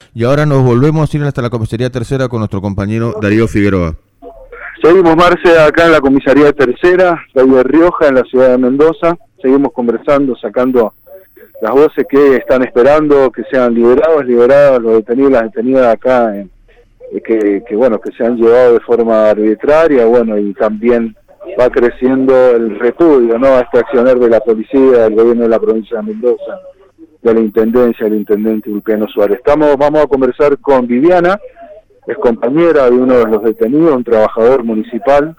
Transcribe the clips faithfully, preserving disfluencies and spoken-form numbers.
y ahora nos volvemos a ir hasta la comisaría tercera con nuestro compañero Darío Figueroa. Seguimos, Marce, acá en la comisaría tercera, calle Rioja, en la ciudad de Mendoza. Seguimos conversando, sacando las voces que están esperando que sean liberados, liberados los detenidos, las detenidas acá, en, que, que bueno, que se han llevado de forma arbitraria, bueno, y también va creciendo el repudio, ¿no?, a este accionar de la policía, del gobierno de la provincia de Mendoza, de la intendencia, del intendente Ulpiano Suárez. Estamos, vamos a conversar con Viviana, es compañera de uno de los detenidos, un trabajador municipal.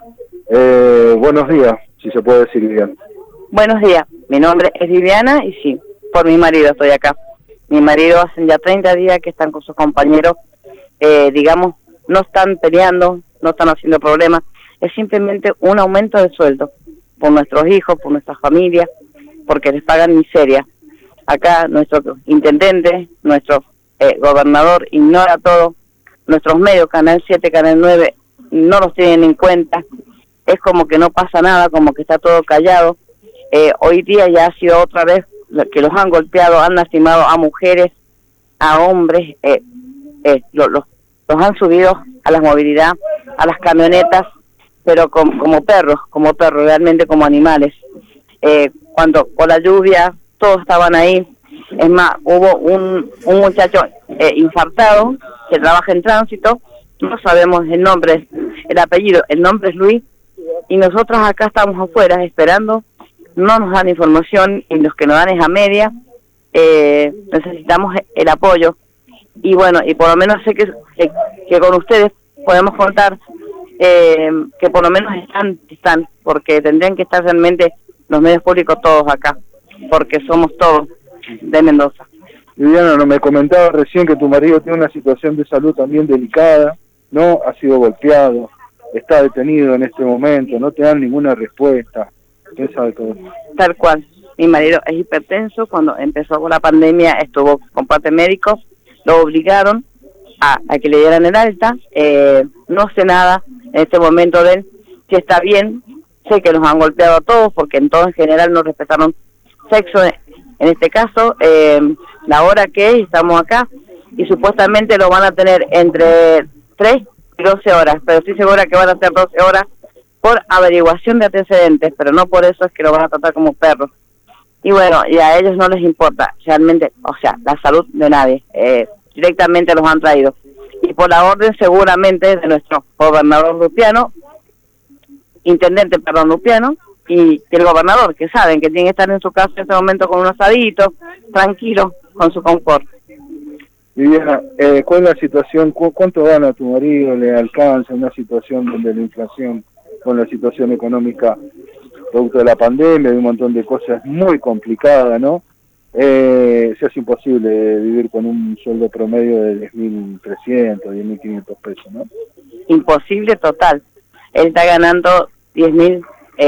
Eh, buenos días, si se puede decir, Viviana. Buenos días, mi nombre es Viviana y sí, por mi marido estoy acá. Mi marido hace ya treinta días que están con sus compañeros, eh, digamos, no están peleando, no están haciendo problemas, es simplemente un aumento de sueldo por nuestros hijos, por nuestras familias, porque les pagan miseria. Acá nuestro intendente, nuestro eh, gobernador ignora todo, nuestros medios, Canal siete, Canal nueve, no los tienen en cuenta, es como que no pasa nada, como que está todo callado. Eh, hoy día ya ha sido otra vez que los han golpeado, han lastimado a mujeres, a hombres, eh, eh, los, los, los han subido a la movilidad, a las camionetas, pero com, como perros, como perros, realmente como animales. Eh, cuando con la lluvia todos estaban ahí, es más, hubo un, un muchacho eh, infartado que trabaja en tránsito, no sabemos el nombre, el apellido, el nombre es Luis, y nosotros acá estamos afuera esperando, no nos dan información y los que nos dan es a media, eh, necesitamos el apoyo, y bueno, y por lo menos sé que, que, que con ustedes podemos contar eh, que por lo menos están, están, porque tendrían que estar realmente los medios públicos todos acá, porque somos todos de Mendoza. Viviana, no me comentaba recién que tu marido tiene una situación de salud también delicada, ¿no? Ha sido golpeado, está detenido en este momento, no te dan ninguna respuesta. ¿Qué sabe todo? Tal cual. Mi marido es hipertenso, cuando empezó con la pandemia estuvo con parte médico, lo obligaron a, a que le dieran el alta, eh, no sé nada en este momento de él, si está bien, sé que nos han golpeado a todos, porque en todo en general no respetaron sexo, en este caso, eh, la hora que es, estamos acá, y supuestamente lo van a tener entre tres y doce horas, pero estoy segura que van a ser doce horas por averiguación de antecedentes, pero no por eso es que lo van a tratar como perros. Y bueno, y a ellos no les importa realmente, o sea, la salud de nadie, eh, directamente los han traído. Y por la orden seguramente de nuestro gobernador Lupiano, intendente, perdón, Lupiano, y el gobernador, que saben que tienen que estar en su casa en este momento con un asadito, tranquilo, con su confort. Viviana, eh, ¿cuál es la situación? ¿Cu ¿Cuánto gana tu marido? ¿Le alcanza una situación donde la inflación, con la situación económica producto de la pandemia, de un montón de cosas muy complicadas, ¿no? Eh, se hace imposible vivir con un sueldo promedio de diez mil trescientos, diez mil quinientos pesos, ¿no? Imposible total. Él está ganando diez mil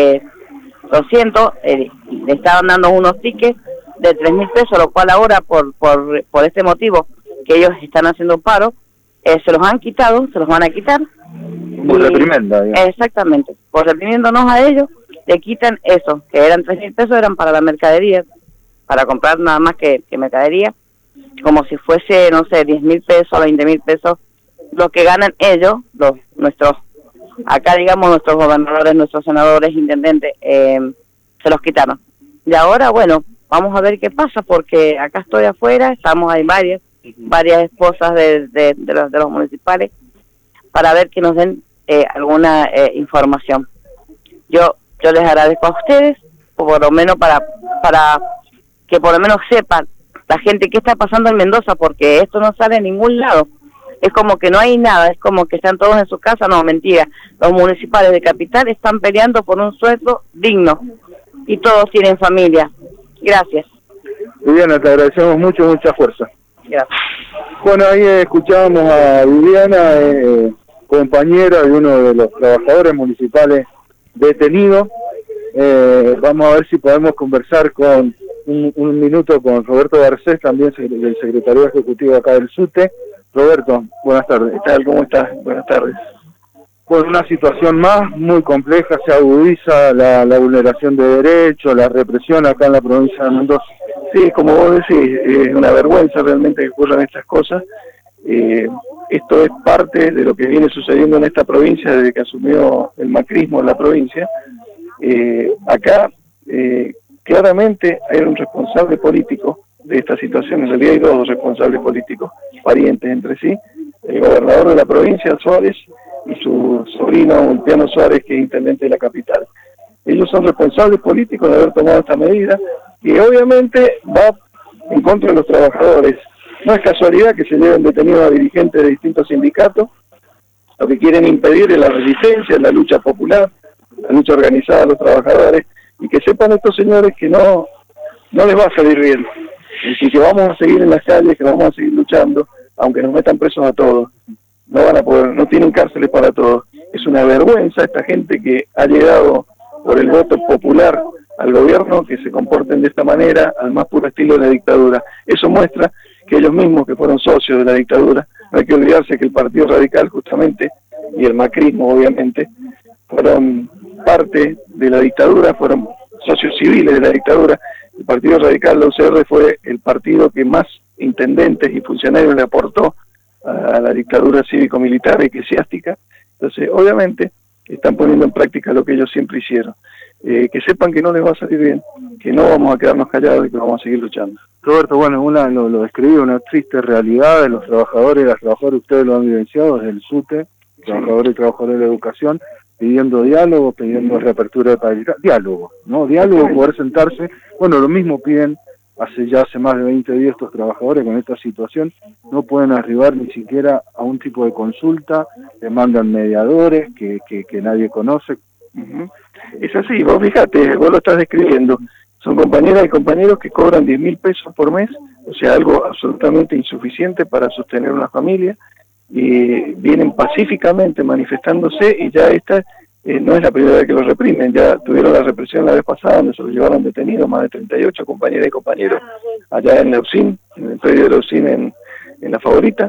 doscientos, eh, le estaban dando unos tickets de tres mil pesos, lo cual ahora por, por, por este motivo que ellos están haciendo un paro, eh, se los han quitado, se los van a quitar. Por reprimenda, digamos. Exactamente, por reprimiéndonos a ellos, le quitan eso, que eran tres mil pesos, eran para la mercadería, para comprar nada más que, que mercadería, como si fuese, no sé, diez mil pesos, veinte mil pesos, lo que ganan ellos, los nuestros, acá digamos nuestros gobernadores, nuestros senadores, intendentes, eh, se los quitaron. Y ahora, bueno, vamos a ver qué pasa, porque acá estoy afuera, estamos, hay varias, varias esposas de, de, de, los, de los municipales, para ver que nos den eh, alguna eh, información. Yo yo les agradezco a ustedes, por lo menos para para que por lo menos sepan la gente qué está pasando en Mendoza, porque esto no sale en ningún lado. Es como que no hay nada, es como que están todos en su casa, no, mentira. Los municipales de Capital están peleando por un sueldo digno y todos tienen familia. Gracias. Viviana, te agradecemos mucho, mucha fuerza. Gracias. Bueno, ahí escuchábamos a Viviana, eh, compañera de uno de los trabajadores municipales detenidos. Eh, vamos a ver si podemos conversar con un, un minuto con Roberto Garcés, también del secretario ejecutivo acá del SUTE. Roberto, buenas tardes. ¿Qué tal? ¿Cómo estás? Buenas tardes. Bueno, una situación más muy compleja, se agudiza la, la vulneración de derechos, la represión acá en la provincia de Mendoza. Sí, como vos decís, es una vergüenza realmente que ocurran estas cosas, Eh, esto es parte de lo que viene sucediendo en esta provincia desde que asumió el macrismo en la provincia. Eh, acá eh, claramente hay un responsable político de esta situación. En realidad hay dos responsables políticos parientes entre sí: el gobernador de la provincia, Suárez, y su sobrino Ulpiano Suárez, que es intendente de la capital. Ellos son responsables políticos de haber tomado esta medida, que obviamente va en contra de los trabajadores. No es casualidad que se lleven detenidos a dirigentes de distintos sindicatos. Lo que quieren impedir es la resistencia, la lucha popular, la lucha organizada de los trabajadores, y que sepan estos señores que no, no les va a salir bien, y que vamos a seguir en las calles, que vamos a seguir luchando, aunque nos metan presos a todos. No van a poder, no tienen cárceles para todos. Es una vergüenza esta gente que ha llegado por el voto popular al gobierno, que se comporten de esta manera, al más puro estilo de la dictadura. Eso muestra que ellos mismos, que fueron socios de la dictadura, no hay que olvidarse que el Partido Radical justamente, y el macrismo obviamente, fueron parte de la dictadura, fueron socios civiles de la dictadura. El Partido Radical, la U C R, fue el partido que más intendentes y funcionarios le aportó a la dictadura cívico-militar eclesiástica. Entonces, obviamente, están poniendo en práctica lo que ellos siempre hicieron. Eh, que sepan que no les va a salir bien, que no vamos a quedarnos callados y que vamos a seguir luchando. Roberto, bueno, una lo, lo describí, una triste realidad de los trabajadores y las trabajadoras, ustedes lo han vivenciado desde el SUTE, trabajadores y trabajadoras de la educación, pidiendo diálogo, pidiendo reapertura de paralítica, diálogo, ¿no? Diálogo, poder sentarse. Bueno, lo mismo piden hace ya hace más de veinte días estos trabajadores con esta situación, no pueden arribar ni siquiera a un tipo de consulta, le mandan mediadores que, que, que nadie conoce. Uh-huh. Es así, vos fíjate, vos lo estás describiendo, son compañeras y compañeros que cobran diez mil pesos por mes, o sea, algo absolutamente insuficiente para sostener una familia, y vienen pacíficamente manifestándose, y ya esta eh, no es la primera vez que los reprimen. Ya tuvieron la represión la vez pasada, donde se los llevaron detenidos más de treinta y ocho compañeras y compañeros allá en la U C I N, en el predio de la U C I N en, en La Favorita.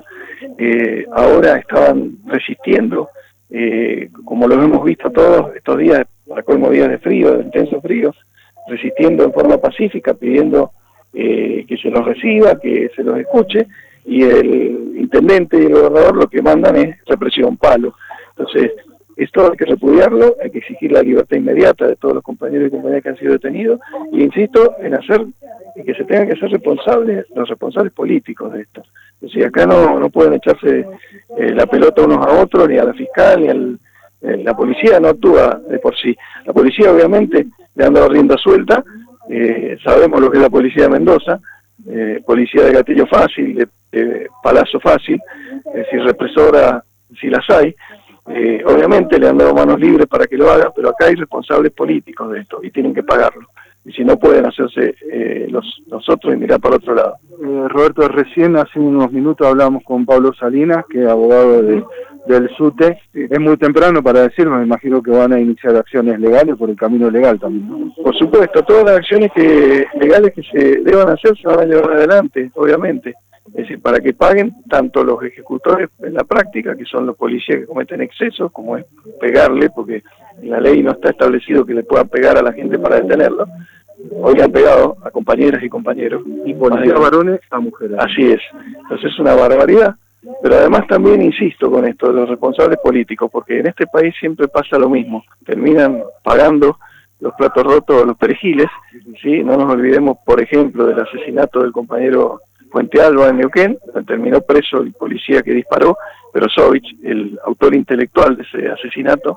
Eh, ahora estaban resistiendo, eh, como lo hemos visto todos estos días, para colmo días de frío, de intenso frío, resistiendo en forma pacífica, pidiendo eh, que se los reciba, que se los escuche, y el intendente y el gobernador lo que mandan es represión, palo. Entonces, esto hay que repudiarlo, hay que exigir la libertad inmediata de todos los compañeros y compañeras que han sido detenidos, y insisto en hacer que se tengan que ser responsables, los responsables políticos de esto. Es decir, acá no, no pueden echarse eh, la pelota unos a otros, ni a la fiscal, ni al... Eh, la policía no actúa de por sí. La policía obviamente le han dado rienda suelta, eh, sabemos lo que es la policía de Mendoza, eh, policía de gatillo fácil, de, de palazo fácil, es decir, represora si las hay. Eh, obviamente le han dado manos libres para que lo haga, pero acá hay responsables políticos de esto y tienen que pagarlo. Y si no, pueden hacerse eh, los, los otros y mirar para otro lado. Eh, Roberto, recién hace unos minutos hablamos con Pablo Salinas, que es abogado de, del SUTE. Sí. Es muy temprano para decirlo, me imagino que van a iniciar acciones legales por el camino legal también, ¿no? Por supuesto, todas las acciones que legales que se deban hacer se van a llevar adelante, obviamente. Es decir, para que paguen tanto los ejecutores en la práctica, que son los policías que cometen excesos, como es pegarle, porque en la ley no está establecido que le puedan pegar a la gente para detenerlo. Hoy han pegado a compañeras y compañeros. Y policías varones a mujeres. Así es. Entonces es una barbaridad. Pero además también insisto con esto de los responsables políticos, porque en este país siempre pasa lo mismo. Terminan pagando los platos rotos o los perejiles, ¿sí? No nos olvidemos, por ejemplo, del asesinato del compañero Puente Alba en Neuquén, terminó preso el policía que disparó, pero Sovich, el autor intelectual de ese asesinato,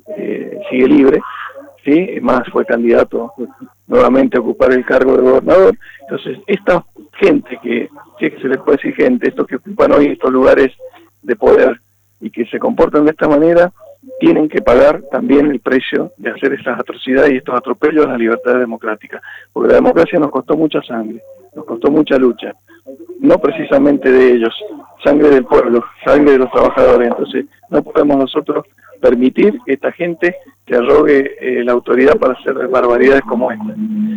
eh, sigue libre, ¿sí? Más fue candidato nuevamente a ocupar el cargo de gobernador. Entonces, esta gente que, sí que se les puede decir gente, estos que ocupan hoy estos lugares de poder y que se comportan de esta manera, tienen que pagar también el precio de hacer estas atrocidades y estos atropellos a la libertad democrática, porque la democracia nos costó mucha sangre, nos costó mucha lucha, no precisamente de ellos, sangre del pueblo, sangre de los trabajadores. Entonces no podemos nosotros permitir que esta gente se arrogue eh, la autoridad para hacer barbaridades como esta.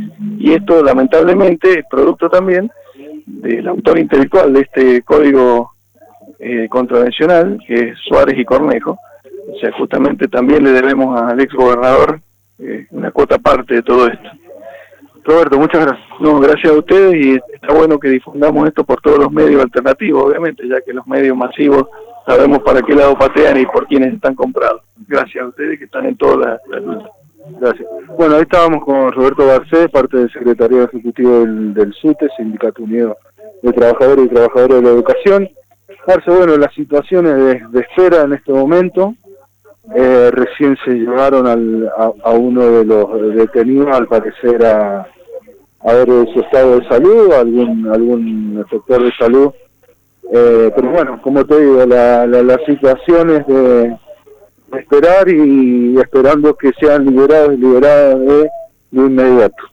Y esto lamentablemente es producto también del autor intelectual de este código eh, contravencional, que es Suárez y Cornejo. O sea, justamente también le debemos al ex gobernador eh, una cuota parte de todo esto. Roberto, muchas gracias. No, gracias a ustedes, y está bueno que difundamos esto por todos los medios alternativos, obviamente, ya que los medios masivos sabemos para qué lado patean y por quiénes están comprados. Gracias a ustedes que están en toda la, la lucha. Gracias. Bueno, ahí estábamos con Roberto Garcés, parte del secretario ejecutivo del, del SUTE, Sindicato Unido de Trabajadores y Trabajadoras de la Educación. Marce, bueno, las situaciones de, de espera en este momento, eh, recién se llevaron al, a, a uno de los detenidos, al parecer a, a ver su estado de salud, algún algún sector de salud, eh, pero bueno, como te digo, la, la, las situaciones de esperar y esperando que sean liberados y liberadas de, de inmediato.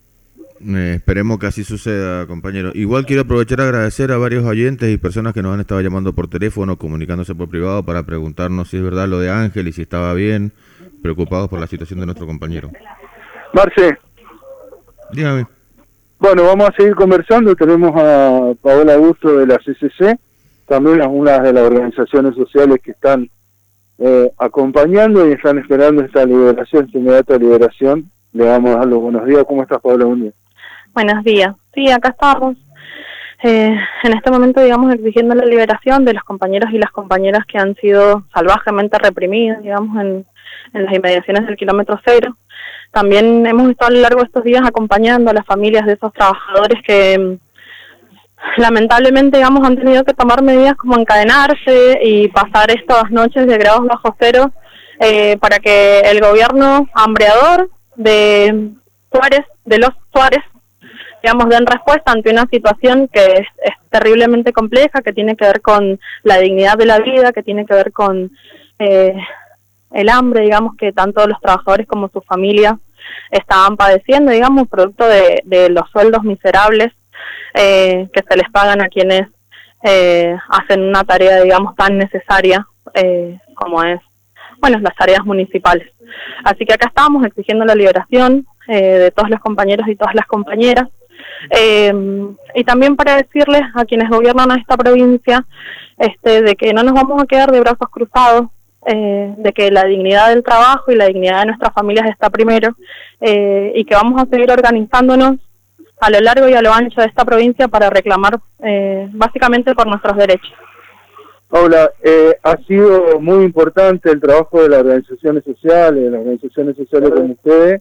Eh, esperemos que así suceda, compañero. Igual quiero aprovechar a agradecer a varios oyentes y personas que nos han estado llamando por teléfono, comunicándose por privado para preguntarnos si es verdad lo de Ángel y si estaba bien, preocupados por la situación de nuestro compañero. Marce. Dígame. Bueno, vamos a seguir conversando. Tenemos a Paola Augusto de la C C C, también algunas de las organizaciones sociales que están Eh, acompañando y están esperando esta liberación, esta inmediata liberación. Le vamos a dar los buenos días. ¿Cómo estás, Paola? Buen día. Buenos días. Sí, acá estamos. Eh, en este momento, digamos, exigiendo la liberación de los compañeros y las compañeras que han sido salvajemente reprimidos, digamos, en, en las inmediaciones del kilómetro cero. También hemos estado a lo largo de estos días acompañando a las familias de esos trabajadores que lamentablemente, digamos, han tenido que tomar medidas como encadenarse y pasar estas noches de grados bajo cero eh, para que el gobierno hambreador de Suárez, de los Suárez, digamos, den respuesta ante una situación que es, es terriblemente compleja, que tiene que ver con la dignidad de la vida, que tiene que ver con eh, el hambre, digamos, que tanto los trabajadores como sus familias estaban padeciendo, digamos, producto de, de los sueldos miserables Eh, que se les pagan a quienes eh, hacen una tarea, digamos, tan necesaria eh, como es, bueno, las tareas municipales. Así que acá estamos exigiendo la liberación eh, de todos los compañeros y todas las compañeras, eh, y también para decirles a quienes gobiernan a esta provincia este, de que no nos vamos a quedar de brazos cruzados, eh, de que la dignidad del trabajo y la dignidad de nuestras familias está primero, eh, y que vamos a seguir organizándonos a lo largo y a lo ancho de esta provincia para reclamar eh, básicamente por nuestros derechos. Paula, eh, ha sido muy importante el trabajo de las organizaciones sociales, de las organizaciones sociales como ustedes,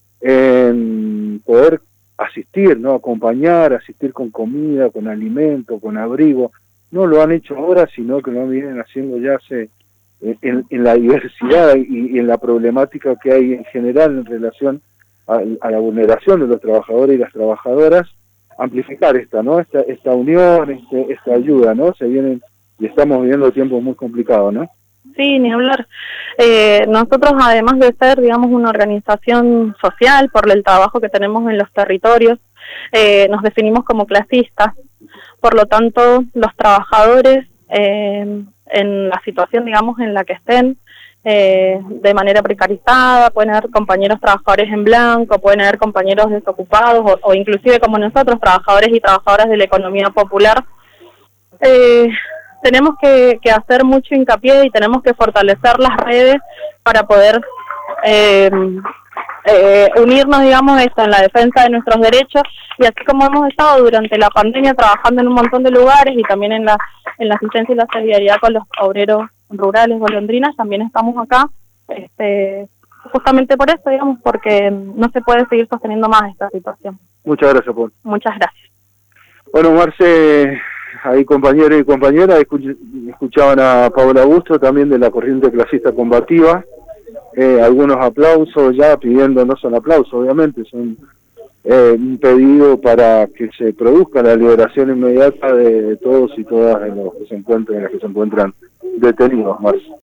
en poder asistir, ¿no? Acompañar, asistir con comida, con alimento, con abrigo. No lo han hecho ahora, sino que lo vienen haciendo ya hace, en, en la diversidad y, y en la problemática que hay en general en relación A, a la vulneración de los trabajadores y las trabajadoras, amplificar esta, ¿no? Esta, esta unión, este, esta ayuda, ¿no? Se vienen y estamos viviendo tiempos muy complicados, ¿no? Sí, ni hablar. Eh, nosotros, además de ser, digamos, una organización social por el trabajo que tenemos en los territorios, eh, nos definimos como clasistas. Por lo tanto, los trabajadores, eh, en la situación, digamos, en la que estén, Eh, de manera precarizada, pueden haber compañeros trabajadores en blanco, pueden haber compañeros desocupados o, o inclusive como nosotros, trabajadores y trabajadoras de la economía popular. Eh, tenemos que, que hacer mucho hincapié y tenemos que fortalecer las redes para poder eh, eh, unirnos, digamos, esto en la defensa de nuestros derechos, y así como hemos estado durante la pandemia trabajando en un montón de lugares y también en la, en la asistencia y la solidaridad con los obreros rurales, golondrinas, también estamos acá, este, justamente por eso, digamos, porque no se puede seguir sosteniendo más esta situación. Muchas gracias, Paul. Muchas gracias. Bueno, Marce, ahí compañeros y compañeras, escuch- escuchaban a Paola Augusto, también de la corriente clasista combativa, eh, algunos aplausos ya, pidiendo, no son aplausos, obviamente, son eh, un pedido para que se produzca la liberación inmediata de todos y todas de los que se encuentran, de las que se encuentran detenidos, Marce.